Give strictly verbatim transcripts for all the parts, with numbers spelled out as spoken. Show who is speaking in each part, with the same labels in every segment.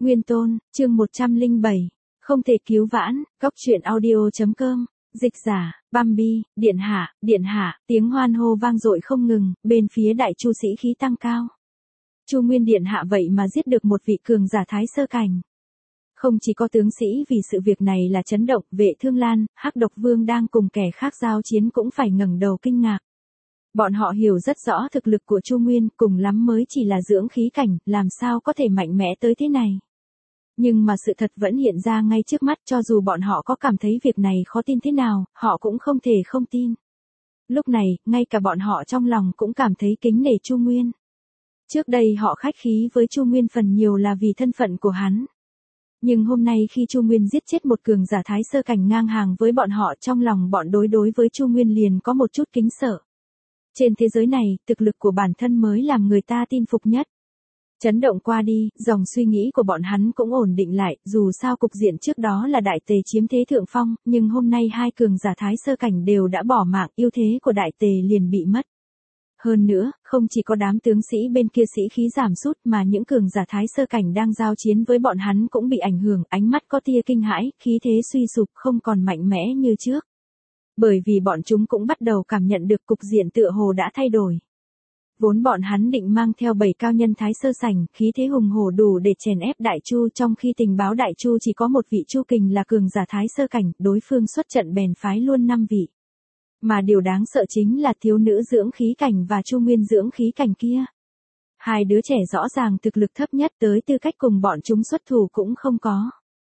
Speaker 1: Nguyên Tôn, chương một trăm lẻ bảy, không thể cứu vãn, góc truyện audio.com, dịch giả, Bambi, điện hạ, điện hạ, tiếng hoan hô vang dội không ngừng, bên phía đại chu sĩ khí tăng cao. Chu Nguyên điện hạ vậy mà giết được một vị cường giả thái sơ cảnh. Không chỉ có tướng sĩ vì sự việc này là chấn động, Vệ Thương Lan, Hắc Độc Vương đang cùng kẻ khác giao chiến cũng phải ngẩng đầu kinh ngạc. Bọn họ hiểu rất rõ thực lực của Chu Nguyên, cùng lắm mới chỉ là dưỡng khí cảnh, làm sao có thể mạnh mẽ tới thế này. Nhưng mà sự thật vẫn hiện ra ngay trước mắt, cho dù bọn họ có cảm thấy việc này khó tin thế nào, họ cũng không thể không tin. Lúc này, ngay cả bọn họ trong lòng cũng cảm thấy kính nể Chu Nguyên. Trước đây họ khách khí với Chu Nguyên phần nhiều là vì thân phận của hắn. Nhưng hôm nay khi Chu Nguyên giết chết một cường giả thái sơ cảnh ngang hàng với bọn họ, trong lòng bọn đối đối với Chu Nguyên liền có một chút kính sợ. Trên thế giới này, thực lực của bản thân mới làm người ta tin phục nhất. Chấn động qua đi, dòng suy nghĩ của bọn hắn cũng ổn định lại, dù sao cục diện trước đó là đại tề chiếm thế thượng phong, nhưng hôm nay hai cường giả thái sơ cảnh đều đã bỏ mạng, ưu thế của đại tề liền bị mất. Hơn nữa, không chỉ có đám tướng sĩ bên kia sĩ khí giảm sút mà những cường giả thái sơ cảnh đang giao chiến với bọn hắn cũng bị ảnh hưởng, ánh mắt có tia kinh hãi, khí thế suy sụp không còn mạnh mẽ như trước. Bởi vì bọn chúng cũng bắt đầu cảm nhận được cục diện tựa hồ đã thay đổi. Vốn bọn hắn định mang theo bảy cao nhân thái sơ sảnh, khí thế hùng hổ đủ để chèn ép đại chu, trong khi tình báo đại chu chỉ có một vị chu kình là cường giả thái sơ cảnh, đối phương xuất trận bèn phái luôn năm vị. Mà điều đáng sợ chính là thiếu nữ dưỡng khí cảnh và Chu Nguyên dưỡng khí cảnh kia. Hai đứa trẻ rõ ràng thực lực thấp nhất, tới tư cách cùng bọn chúng xuất thủ cũng không có.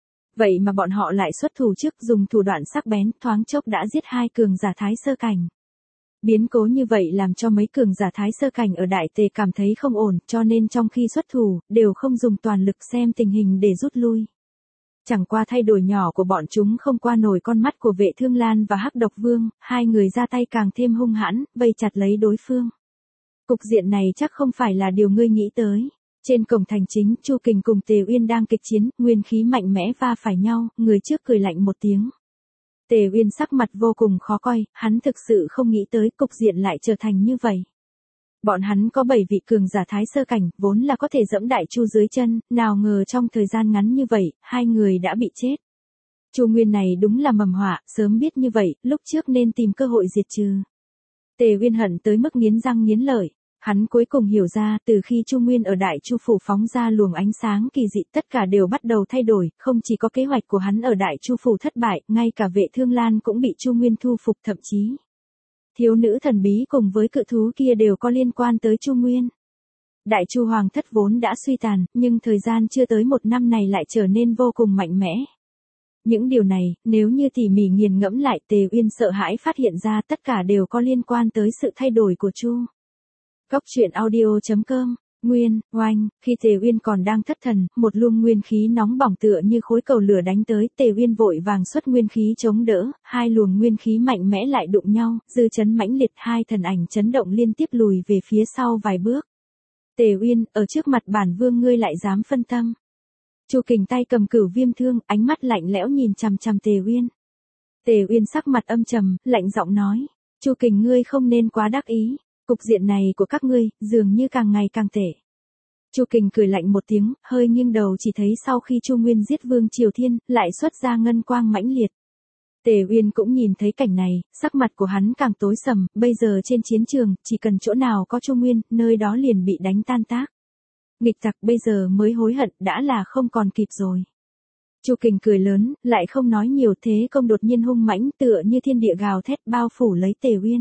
Speaker 1: Vậy mà bọn họ lại xuất thủ trước, dùng thủ đoạn sắc bén, thoáng chốc đã giết hai cường giả thái sơ cảnh. Biến cố như vậy làm cho mấy cường giả thái sơ cảnh ở đại tề cảm thấy không ổn, cho nên trong khi xuất thủ, đều không dùng toàn lực xem tình hình để rút lui. Chẳng qua thay đổi nhỏ của bọn chúng không qua nổi con mắt của Vệ Thương Lan và Hắc Độc Vương, hai người ra tay càng thêm hung hãn, vây chặt lấy đối phương. Cục diện này chắc không phải là điều ngươi nghĩ tới. Trên cổng thành chính, Chu Kình cùng Tề Uyên đang kịch chiến, nguyên khí mạnh mẽ va phải nhau, người trước cười lạnh một tiếng. Tề Uyên sắc mặt vô cùng khó coi, hắn thực sự không nghĩ tới cục diện lại trở thành như vậy. Bọn hắn có bảy vị cường giả thái sơ cảnh, vốn là có thể dẫm đại chu dưới chân, nào ngờ trong thời gian ngắn như vậy, hai người đã bị chết. Chu Nguyên này đúng là mầm họa, sớm biết như vậy, lúc trước nên tìm cơ hội diệt trừ. Tề Uyên hận tới mức nghiến răng nghiến lợi. Hắn cuối cùng hiểu ra, từ khi Chu Nguyên ở Đại Chu phủ phóng ra luồng ánh sáng kỳ dị, tất cả đều bắt đầu thay đổi, không chỉ có kế hoạch của hắn ở Đại Chu phủ thất bại, ngay cả Vệ Thương Lan cũng bị Chu Nguyên thu phục, thậm chí thiếu nữ thần bí cùng với cự thú kia đều có liên quan tới Chu Nguyên. Đại Chu hoàng thất vốn đã suy tàn, nhưng thời gian chưa tới một năm này lại trở nên vô cùng mạnh mẽ. Những điều này, nếu như tỉ mỉ nghiền ngẫm lại, Tề Uyên sợ hãi phát hiện ra tất cả đều có liên quan tới sự thay đổi của Chu. Góc truyện audio.com, Nguyên, oanh, khi Tề Uyên còn đang thất thần, một luồng nguyên khí nóng bỏng tựa như khối cầu lửa đánh tới, Tề Uyên vội vàng xuất nguyên khí chống đỡ, hai luồng nguyên khí mạnh mẽ lại đụng nhau, dư chấn mãnh liệt, hai thần ảnh chấn động liên tiếp lùi về phía sau vài bước. Tề Uyên, ở trước mặt bản vương ngươi lại dám phân tâm. Chu Kình tay cầm cửu viêm thương, ánh mắt lạnh lẽo nhìn chằm chằm Tề Uyên. Tề Uyên sắc mặt âm trầm, lạnh giọng nói, Chu Kình ngươi không nên quá đắc ý. Cục diện này của các ngươi, dường như càng ngày càng tệ. Chu Kình cười lạnh một tiếng, hơi nghiêng đầu chỉ thấy sau khi Chu Nguyên giết Vương Triều Thiên, lại xuất ra ngân quang mãnh liệt. Tề Uyên cũng nhìn thấy cảnh này, sắc mặt của hắn càng tối sầm, bây giờ trên chiến trường, chỉ cần chỗ nào có Chu Nguyên, nơi đó liền bị đánh tan tác. Nghịch tặc bây giờ mới hối hận, đã là không còn kịp rồi. Chu Kình cười lớn, lại không nói nhiều, thế công đột nhiên hung mãnh tựa như thiên địa gào thét bao phủ lấy Tề Uyên.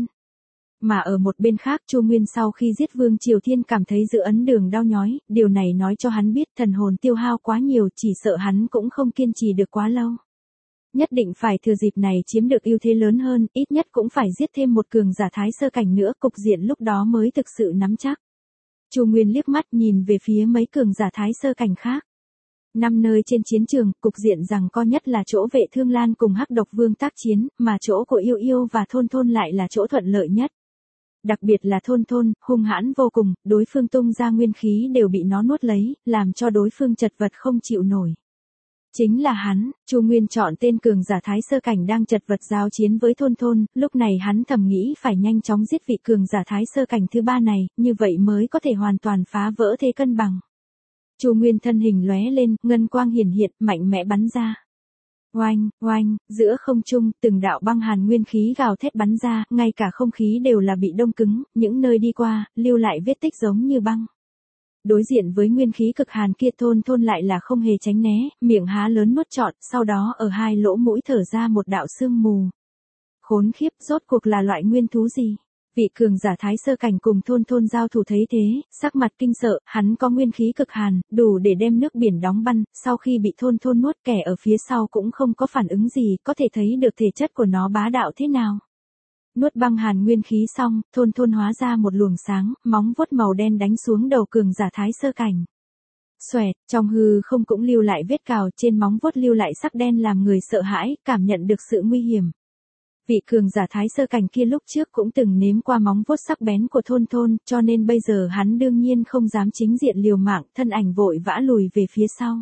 Speaker 1: Mà ở một bên khác, Chu Nguyên sau khi giết Vương Triều Thiên cảm thấy giữa ấn đường đau nhói, điều này nói cho hắn biết thần hồn tiêu hao quá nhiều, chỉ sợ hắn cũng không kiên trì được quá lâu. Nhất định phải thừa dịp này chiếm được ưu thế lớn hơn, ít nhất cũng phải giết thêm một cường giả thái sơ cảnh nữa, cục diện lúc đó mới thực sự nắm chắc. Chu Nguyên liếc mắt nhìn về phía mấy cường giả thái sơ cảnh khác. Năm nơi trên chiến trường, cục diện rằng co nhất là chỗ Vệ Thương Lan cùng Hắc Độc Vương tác chiến, mà chỗ của Yêu Yêu và Thôn Thôn lại là chỗ thuận lợi nhất. Đặc biệt là Thôn Thôn, hung hãn vô cùng, đối phương tung ra nguyên khí đều bị nó nuốt lấy, làm cho đối phương chật vật không chịu nổi. Chính là hắn, Chu Nguyên chọn tên cường giả thái sơ cảnh đang chật vật giao chiến với Thôn Thôn, lúc này hắn thầm nghĩ phải nhanh chóng giết vị cường giả thái sơ cảnh thứ ba này, như vậy mới có thể hoàn toàn phá vỡ thế cân bằng. Chu Nguyên thân hình lóe lên, ngân quang hiển hiện, mạnh mẽ bắn ra. Oanh, oanh, giữa không trung, từng đạo băng hàn nguyên khí gào thét bắn ra, ngay cả không khí đều là bị đông cứng, những nơi đi qua, lưu lại vết tích giống như băng. Đối diện với nguyên khí cực hàn kia, Thôn Thôn lại là không hề tránh né, miệng há lớn nuốt trọn, sau đó ở hai lỗ mũi thở ra một đạo sương mù. Khốn khiếp, rốt cuộc là loại nguyên thú gì? Vị cường giả thái sơ cảnh cùng Thôn Thôn giao thủ thấy thế, sắc mặt kinh sợ, hắn có nguyên khí cực hàn, đủ để đem nước biển đóng băng, sau khi bị Thôn Thôn nuốt, kẻ ở phía sau cũng không có phản ứng gì, có thể thấy được thể chất của nó bá đạo thế nào. Nuốt băng hàn nguyên khí xong, Thôn Thôn hóa ra một luồng sáng, móng vuốt màu đen đánh xuống đầu cường giả thái sơ cảnh. Xoẹt, trong hư không cũng lưu lại vết cào, trên móng vuốt lưu lại sắc đen làm người sợ hãi, cảm nhận được sự nguy hiểm. Vị cường giả thái sơ cảnh kia lúc trước cũng từng nếm qua móng vuốt sắc bén của Thôn Thôn, cho nên bây giờ hắn đương nhiên không dám chính diện liều mạng, thân ảnh vội vã lùi về phía sau.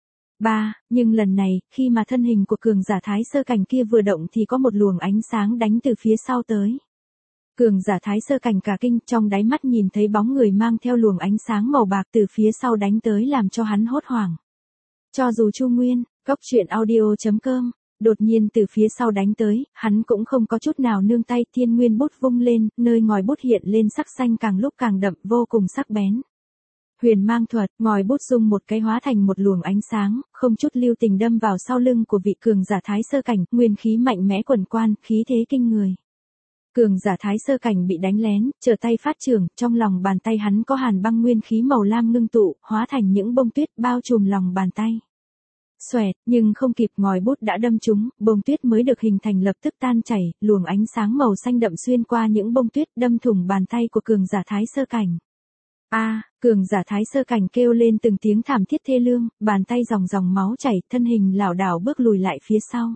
Speaker 1: Ba, nhưng lần này, khi mà thân hình của cường giả thái sơ cảnh kia vừa động thì có một luồng ánh sáng đánh từ phía sau tới. Cường giả thái sơ cảnh cả kinh, trong đáy mắt nhìn thấy bóng người mang theo luồng ánh sáng màu bạc từ phía sau đánh tới làm cho hắn hốt hoảng. Cho dù Chu Nguyên, góc truyện audio chấm com, đột nhiên từ phía sau đánh tới, hắn cũng không có chút nào nương tay, thiên nguyên bút vung lên, nơi ngòi bút hiện lên sắc xanh càng lúc càng đậm, vô cùng sắc bén. Huyền mang thuật, ngòi bút dung một cái hóa thành một luồng ánh sáng, không chút lưu tình đâm vào sau lưng của vị cường giả thái sơ cảnh, nguyên khí mạnh mẽ quần quan, khí thế kinh người. Cường giả thái sơ cảnh bị đánh lén, trở tay phát trưởng, trong lòng bàn tay hắn có hàn băng nguyên khí màu lam ngưng tụ, hóa thành những bông tuyết bao trùm lòng bàn tay. Xoẹt, nhưng không kịp ngòi bút đã đâm trúng, bông tuyết mới được hình thành lập tức tan chảy, luồng ánh sáng màu xanh đậm xuyên qua những bông tuyết đâm thủng bàn tay của cường giả thái sơ cảnh. A, à, cường giả thái sơ cảnh kêu lên từng tiếng thảm thiết thê lương, bàn tay dòng dòng máu chảy, thân hình lảo đảo bước lùi lại phía sau.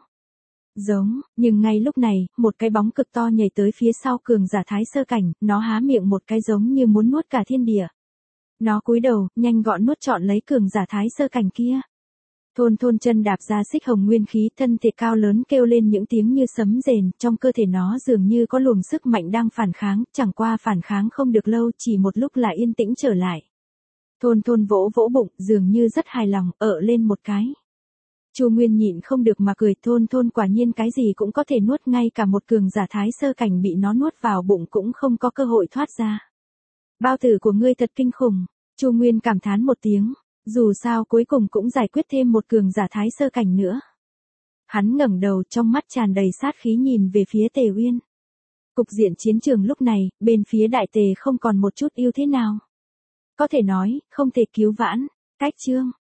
Speaker 1: Giống, nhưng ngay lúc này, một cái bóng cực to nhảy tới phía sau cường giả thái sơ cảnh, nó há miệng một cái giống như muốn nuốt cả thiên địa. Nó cúi đầu, nhanh gọn nuốt trọn lấy cường giả thái sơ cảnh kia. Thôn Thôn chân đạp ra xích hồng nguyên khí, thân thể cao lớn kêu lên những tiếng như sấm rền, trong cơ thể nó dường như có luồng sức mạnh đang phản kháng, chẳng qua phản kháng không được lâu, chỉ một lúc là yên tĩnh trở lại. Thôn Thôn vỗ vỗ bụng, dường như rất hài lòng, ợ lên một cái. Chu Nguyên nhịn không được mà cười, Thôn Thôn quả nhiên cái gì cũng có thể nuốt, ngay cả một cường giả thái sơ cảnh bị nó nuốt vào bụng cũng không có cơ hội thoát ra. Bao tử của ngươi thật kinh khủng, Chu Nguyên cảm thán một tiếng. Dù sao cuối cùng cũng giải quyết thêm một cường giả thái sơ cảnh nữa. Hắn ngẩng đầu, trong mắt tràn đầy sát khí nhìn về phía Tề Uyên. Cục diện chiến trường lúc này, bên phía Đại Tề không còn một chút ưu thế nào. Có thể nói, không thể cứu vãn. Cách chương.